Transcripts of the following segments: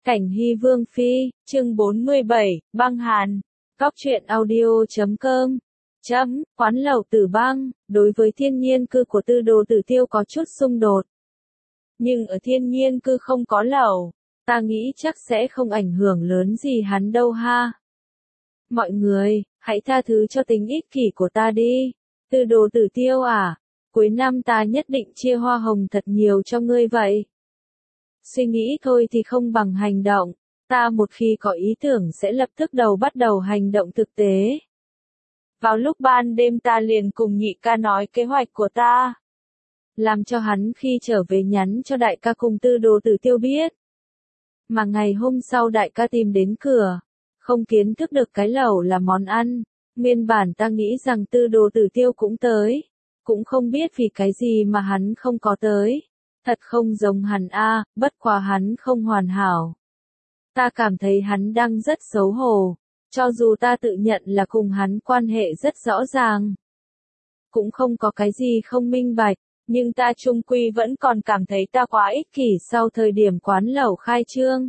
Cảnh Hy Vương Phi, chương 47, băng hàn. Góc truyện audio.com. Quán lẩu Tử Băng, đối với thiên nhiên cư của Tư Đồ Tử Tiêu có chút xung đột. Nhưng ở thiên nhiên cư không có lẩu, ta nghĩ chắc sẽ không ảnh hưởng lớn gì hắn đâu ha. Mọi người, hãy tha thứ cho tính ích kỷ của ta đi. Tư Đồ Tử Tiêu à, cuối năm ta nhất định chia hoa hồng thật nhiều cho ngươi vậy. Suy nghĩ thôi thì không bằng hành động, ta một khi có ý tưởng sẽ lập tức bắt đầu hành động thực tế. Vào lúc ban đêm ta liền cùng nhị ca nói kế hoạch của ta. Làm cho hắn khi trở về nhắn cho đại ca cùng Tư Đồ Tử Tiêu biết. Mà ngày hôm sau đại ca tìm đến cửa, không kiến thức được cái lẩu là món ăn, nguyên bản ta nghĩ rằng Tư Đồ Tử Tiêu cũng tới, cũng không biết vì cái gì mà hắn không có tới. Thật không giống hắn a, bất quá hắn không hoàn hảo. Ta cảm thấy hắn đang rất xấu hổ, cho dù ta tự nhận là cùng hắn quan hệ rất rõ ràng. Cũng không có cái gì không minh bạch, nhưng ta chung quy vẫn còn cảm thấy ta quá ích kỷ sau thời điểm quán lẩu khai trương.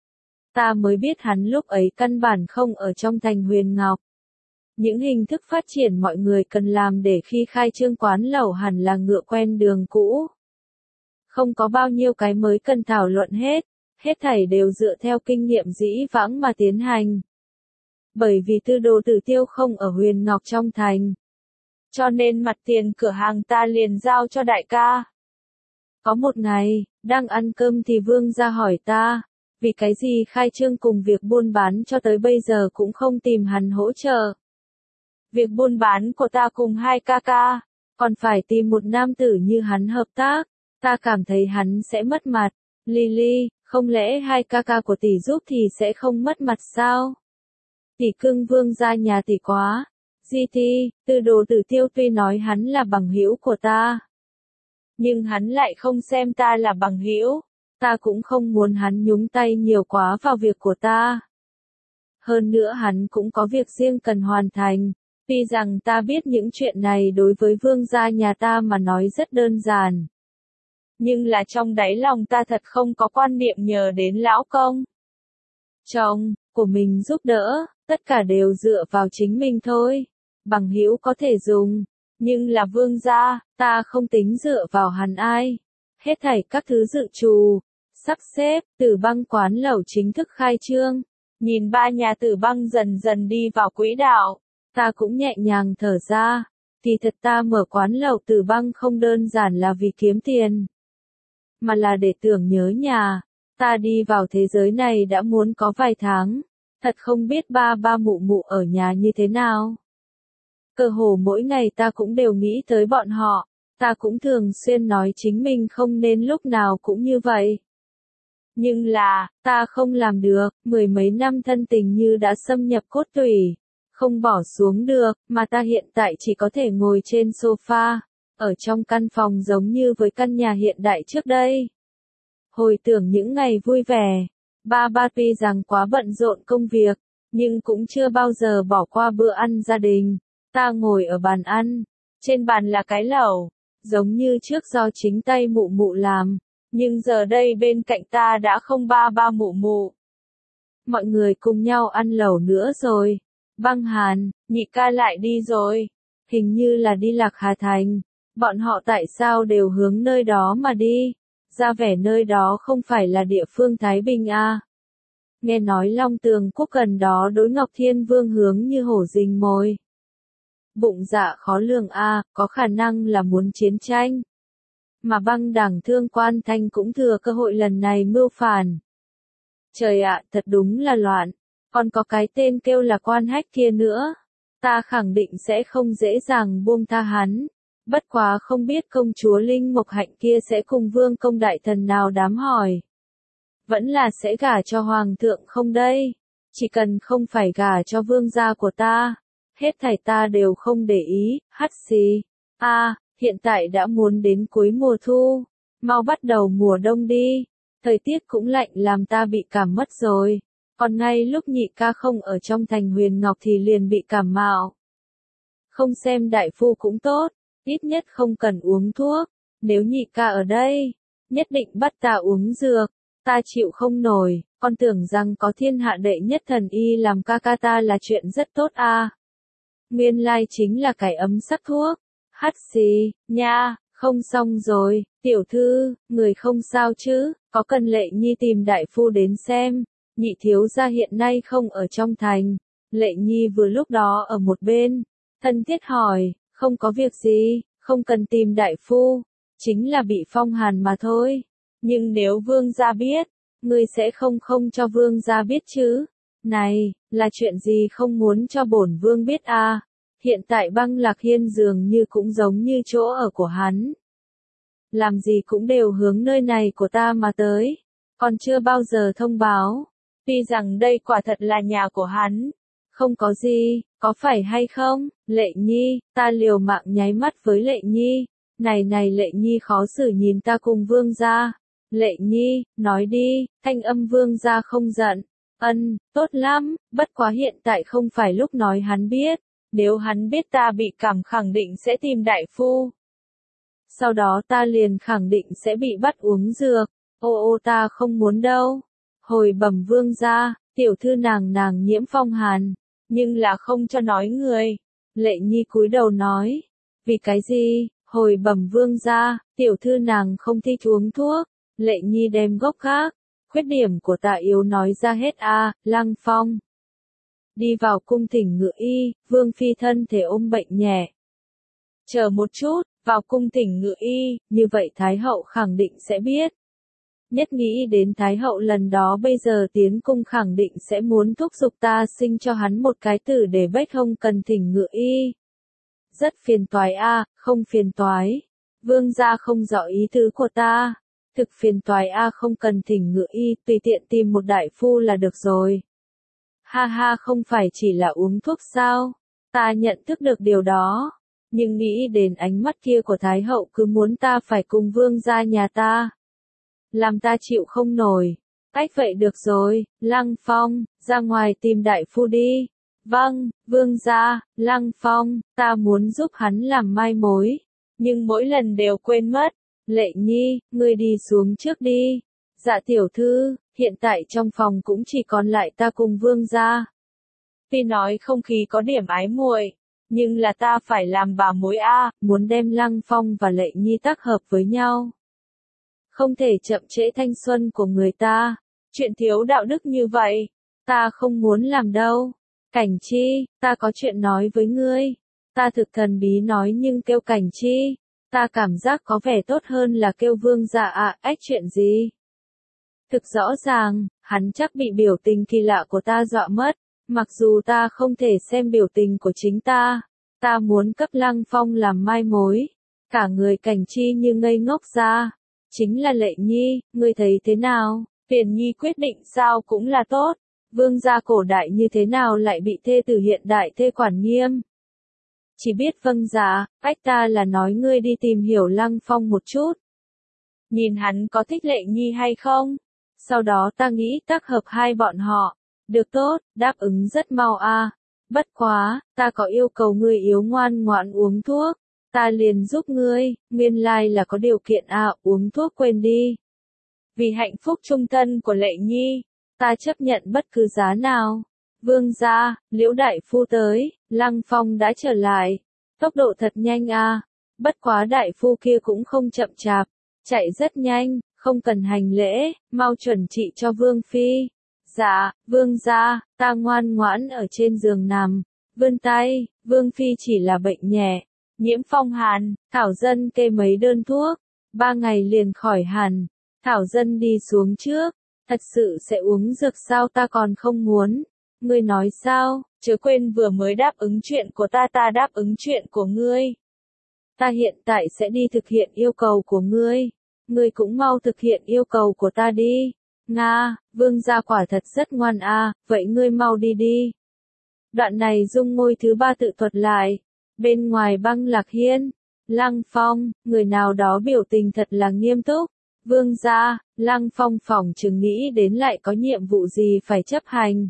Ta mới biết hắn lúc ấy căn bản không ở trong thành Huyền Ngọc. Những hình thức phát triển mọi người cần làm để khi khai trương quán lẩu hẳn là ngựa quen đường cũ. Không có bao nhiêu cái mới cần thảo luận hết thảy đều dựa theo kinh nghiệm dĩ vãng mà tiến hành. Bởi vì Tư Đồ Tử Tiêu không ở Huyền Ngọc trong thành. Cho nên mặt tiền cửa hàng ta liền giao cho đại ca. Có một ngày, đang ăn cơm thì Vương gia hỏi ta, vì cái gì khai trương cùng việc buôn bán cho tới bây giờ cũng không tìm hắn hỗ trợ. Việc buôn bán của ta cùng hai ca ca, còn phải tìm một nam tử như hắn hợp tác. Ta cảm thấy hắn sẽ mất mặt. Lily, không lẽ hai ca ca của tỷ giúp thì sẽ không mất mặt sao? Tỷ cưng Vương gia nhà tỷ quá. GT, Tư Đồ Tử Tiêu tuy nói hắn là bằng hữu của ta, nhưng hắn lại không xem ta là bằng hữu. Ta cũng không muốn hắn nhúng tay nhiều quá vào việc của ta. Hơn nữa hắn cũng có việc riêng cần hoàn thành. Tuy rằng ta biết những chuyện này đối với Vương gia nhà ta mà nói rất đơn giản. Nhưng là trong đáy lòng ta thật không có quan niệm nhờ đến lão công chồng của mình giúp đỡ, tất cả đều dựa vào chính mình thôi. Bằng hữu có thể dùng, nhưng là Vương gia, ta không tính dựa vào hắn ai. Hết thảy các thứ dự trù, sắp xếp, Tử Băng quán lẩu chính thức khai trương. Nhìn ba nhà Tử Băng dần dần đi vào quỹ đạo, ta cũng nhẹ nhàng thở ra. Thì thật ta mở quán lẩu Tử Băng không đơn giản là vì kiếm tiền, mà là để tưởng nhớ nhà. Ta đi vào thế giới này đã muốn có vài tháng, thật không biết ba mụ mụ ở nhà như thế nào. Cơ hồ mỗi ngày ta cũng đều nghĩ tới bọn họ, ta cũng thường xuyên nói chính mình không nên lúc nào cũng như vậy. Nhưng là, ta không làm được, mười mấy năm thân tình như đã xâm nhập cốt tủy, không bỏ xuống được, mà ta hiện tại chỉ có thể ngồi trên sofa, ở trong căn phòng giống như với căn nhà hiện đại trước đây. Hồi tưởng những ngày vui vẻ, ba tuy rằng quá bận rộn công việc, nhưng cũng chưa bao giờ bỏ qua bữa ăn gia đình. Ta ngồi ở bàn ăn, trên bàn là cái lẩu, giống như trước do chính tay mụ mụ làm, nhưng giờ đây bên cạnh ta đã không ba mụ mụ. Mọi người cùng nhau ăn lẩu nữa rồi. Băng Hàn, nhị ca lại đi rồi, hình như là đi Lạc Hà Thành. Bọn họ tại sao đều hướng nơi đó mà đi? Ra vẻ nơi đó không phải là địa phương Thái Bình à? Nghe nói Long Tường Quốc gần đó đối Ngọc Thiên Vương hướng như hổ rình mồi. Bụng dạ khó lường a, có khả năng là muốn chiến tranh. Mà Băng Đảng Thương Quan Thanh cũng thừa cơ hội lần này mưu phản. Trời ạ, thật đúng là loạn. Còn có cái tên kêu là Quan Hách kia nữa. Ta khẳng định sẽ không dễ dàng buông tha hắn. Bất quá không biết công chúa Linh Mộc Hạnh kia sẽ cùng vương công đại thần nào đám hỏi. Vẫn là sẽ gả cho hoàng thượng không đây? Chỉ cần không phải gả cho vương gia của ta, hết thảy ta đều không để ý. Hắt xì. Hiện tại đã muốn đến cuối mùa thu, mau bắt đầu mùa đông đi. Thời tiết cũng lạnh làm ta bị cảm mất rồi. Còn ngay lúc nhị ca không ở trong thành Huyền Ngọc thì liền bị cảm mạo. Không xem đại phu cũng tốt, ít nhất không cần uống thuốc. Nếu nhị ca ở đây, nhất định bắt ta uống dược. ta chịu không nổi, con tưởng rằng có thiên hạ đệ nhất thần y làm ca ca ta là chuyện rất tốt à. Nguyên lai chính là cái ấm sắc thuốc. Hắt xì, nha, không xong rồi, tiểu thư, người không sao chứ, có cần Lệ Nhi tìm đại phu đến xem, nhị thiếu gia hiện nay không ở trong thành. Lệ Nhi vừa lúc đó ở một bên, thân thiết hỏi, không có việc gì, không cần tìm đại phu, chính là bị phong hàn mà thôi. Nhưng nếu vương gia biết, ngươi sẽ không cho vương gia biết chứ. Này, là chuyện gì không muốn cho bổn vương biết à? Hiện tại Băng Lạc Hiên dường như cũng giống như chỗ ở của hắn. Làm gì cũng đều hướng nơi này của ta mà tới, còn chưa bao giờ thông báo. Tuy rằng đây quả thật là nhà của hắn. Không có gì, có phải hay không, Lệ Nhi, ta liều mạng nháy mắt với Lệ Nhi. Này Lệ Nhi khó xử nhìn ta cùng vương gia. Lệ Nhi, nói đi, thanh âm vương gia không giận. Tốt lắm, bất quá hiện tại không phải lúc nói hắn biết. Nếu hắn biết ta bị cảm khẳng định sẽ tìm đại phu. Sau đó ta liền khẳng định sẽ bị bắt uống dược. Ô ta không muốn đâu. Hồi bẩm vương gia, tiểu thư nàng nhiễm phong hàn, nhưng là không cho nói người. Lệ Nhi cúi đầu nói. Vì cái gì? Hồi bẩm vương gia, tiểu thư nàng không thích uống thuốc. Lệ Nhi đem gốc khác. Khuyết điểm của ta yếu nói ra hết à, Lăng Phong. Đi vào cung thỉnh ngự y, vương phi thân thể ôm bệnh nhẹ. Chờ một chút, vào cung thỉnh ngự y, như vậy Thái hậu khẳng định sẽ biết. Nhất nghĩ đến Thái hậu lần đó bây giờ tiến cung khẳng định sẽ muốn thúc giục ta sinh cho hắn một cái tử để bách không cần thỉnh ngự y. Rất phiền toái à, không phiền toái. Vương gia không rõ ý tứ của ta. Thực phiền toái à, không cần thỉnh ngự y, tùy tiện tìm một đại phu là được rồi. Ha ha, không phải chỉ là uống thuốc sao? Ta nhận thức được điều đó. Nhưng nghĩ đến ánh mắt kia của Thái hậu cứ muốn ta phải cùng vương gia nhà ta. Làm ta chịu không nổi. Cách vậy được rồi, Lăng Phong, ra ngoài tìm đại phu đi. Vâng, vương gia, Lăng Phong, ta muốn giúp hắn làm mai mối. Nhưng mỗi lần đều quên mất. Lệ Nhi, ngươi đi xuống trước đi. Dạ tiểu thư, hiện tại trong phòng cũng chỉ còn lại ta cùng vương gia. Tuy nói không khí có điểm ái muội, nhưng là ta phải làm bà mối a, muốn đem Lăng Phong và Lệ Nhi tác hợp với nhau. Không thể chậm trễ thanh xuân của người ta. Chuyện thiếu đạo đức như vậy, ta không muốn làm đâu. Cảnh Chi, ta có chuyện nói với ngươi. Ta thực thần bí nói nhưng kêu Cảnh Chi, ta cảm giác có vẻ tốt hơn là kêu vương gia à, ách chuyện gì? Thực rõ ràng, hắn chắc bị biểu tình kỳ lạ của ta dọa mất. Mặc dù ta không thể xem biểu tình của chính ta, ta muốn cấp Lăng Phong làm mai mối. Cả người Cảnh Chi như ngây ngốc ra. Chính là Lệ Nhi, ngươi thấy thế nào? Tiền Nhi quyết định sao cũng là tốt. Vương gia cổ đại như thế nào lại bị thê tử hiện đại thê quản nghiêm? Chỉ biết vâng dạ, ách ta là nói ngươi đi tìm hiểu Lăng Phong một chút. Nhìn hắn có thích Lệ Nhi hay không? Sau đó ta nghĩ tác hợp hai bọn họ. Được tốt, đáp ứng rất mau a. Bất quá, ta có yêu cầu ngươi yếu ngoan ngoãn uống thuốc. Ta liền giúp ngươi, nguyên lai là có điều kiện à, uống thuốc quên đi. Vì hạnh phúc chung thân của Lệ Nhi, ta chấp nhận bất cứ giá nào. Vương gia, Liễu đại phu tới, Lăng Phong đã trở lại. Tốc độ thật nhanh à. Bất quá đại phu kia cũng không chậm chạp, chạy rất nhanh, không cần hành lễ, mau chuẩn trị cho Vương phi. Dạ, vương gia, ta ngoan ngoãn ở trên giường nằm, vươn tay, Vương phi chỉ là bệnh nhẹ, nhiễm phong hàn, Thảo Dân kê mấy đơn thuốc, 3 ngày liền khỏi hẳn. Thảo Dân đi xuống trước, thật sự sẽ uống dược sao, ta còn không muốn. Ngươi nói sao, chớ quên vừa mới đáp ứng chuyện của ta đáp ứng chuyện của ngươi. Ta hiện tại sẽ đi thực hiện yêu cầu của ngươi. Ngươi cũng mau thực hiện yêu cầu của ta đi. Nga, vương gia quả thật rất ngoan a, vậy ngươi mau đi đi. Đoạn này Dung Ngôi thứ 3 tự thuật lại. Bên ngoài Băng Lạc Hiên, Lăng Phong, người nào đó biểu tình thật là nghiêm túc. Vương gia, Lăng Phong phỏng chừng nghĩ đến lại có nhiệm vụ gì phải chấp hành.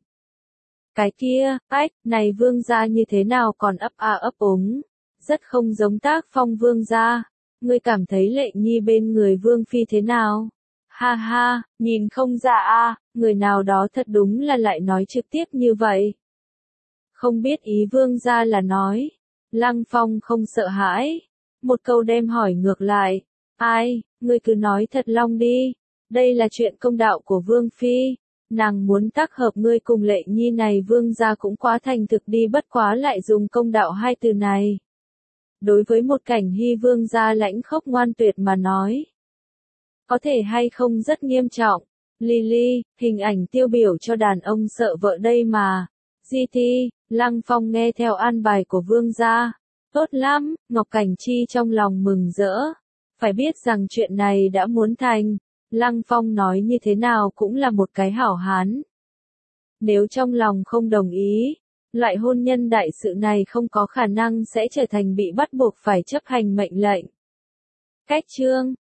Cái kia, này vương gia như thế nào còn ấp a ấp úng. Rất không giống tác phong vương gia. Ngươi cảm thấy Lệ Nhi bên người vương phi thế nào? Ha ha, nhìn không ra a, người nào đó thật đúng là lại nói trực tiếp như vậy. Không biết ý vương gia là nói. Lăng Phong không sợ hãi. Một câu đem hỏi ngược lại. Ai, ngươi cứ nói thật lòng đi. Đây là chuyện công đạo của Vương Phi. Nàng muốn tác hợp ngươi cùng Lệ Nhi này vương gia cũng quá thành thực đi, bất quá lại dùng công đạo hai từ này. Đối với một Cảnh Hy vương gia lãnh khốc ngoan tuyệt mà nói. Có thể hay không rất nghiêm trọng. Lily, hình ảnh tiêu biểu cho đàn ông sợ vợ đây mà. GT, Lăng Phong nghe theo an bài của vương gia. Tốt lắm, Ngọc Cảnh Chi trong lòng mừng rỡ. Phải biết rằng chuyện này đã muốn thành. Lăng Phong nói như thế nào cũng là một cái hảo hán. Nếu trong lòng không đồng ý, loại hôn nhân đại sự này không có khả năng sẽ trở thành bị bắt buộc phải chấp hành mệnh lệnh. Cách chương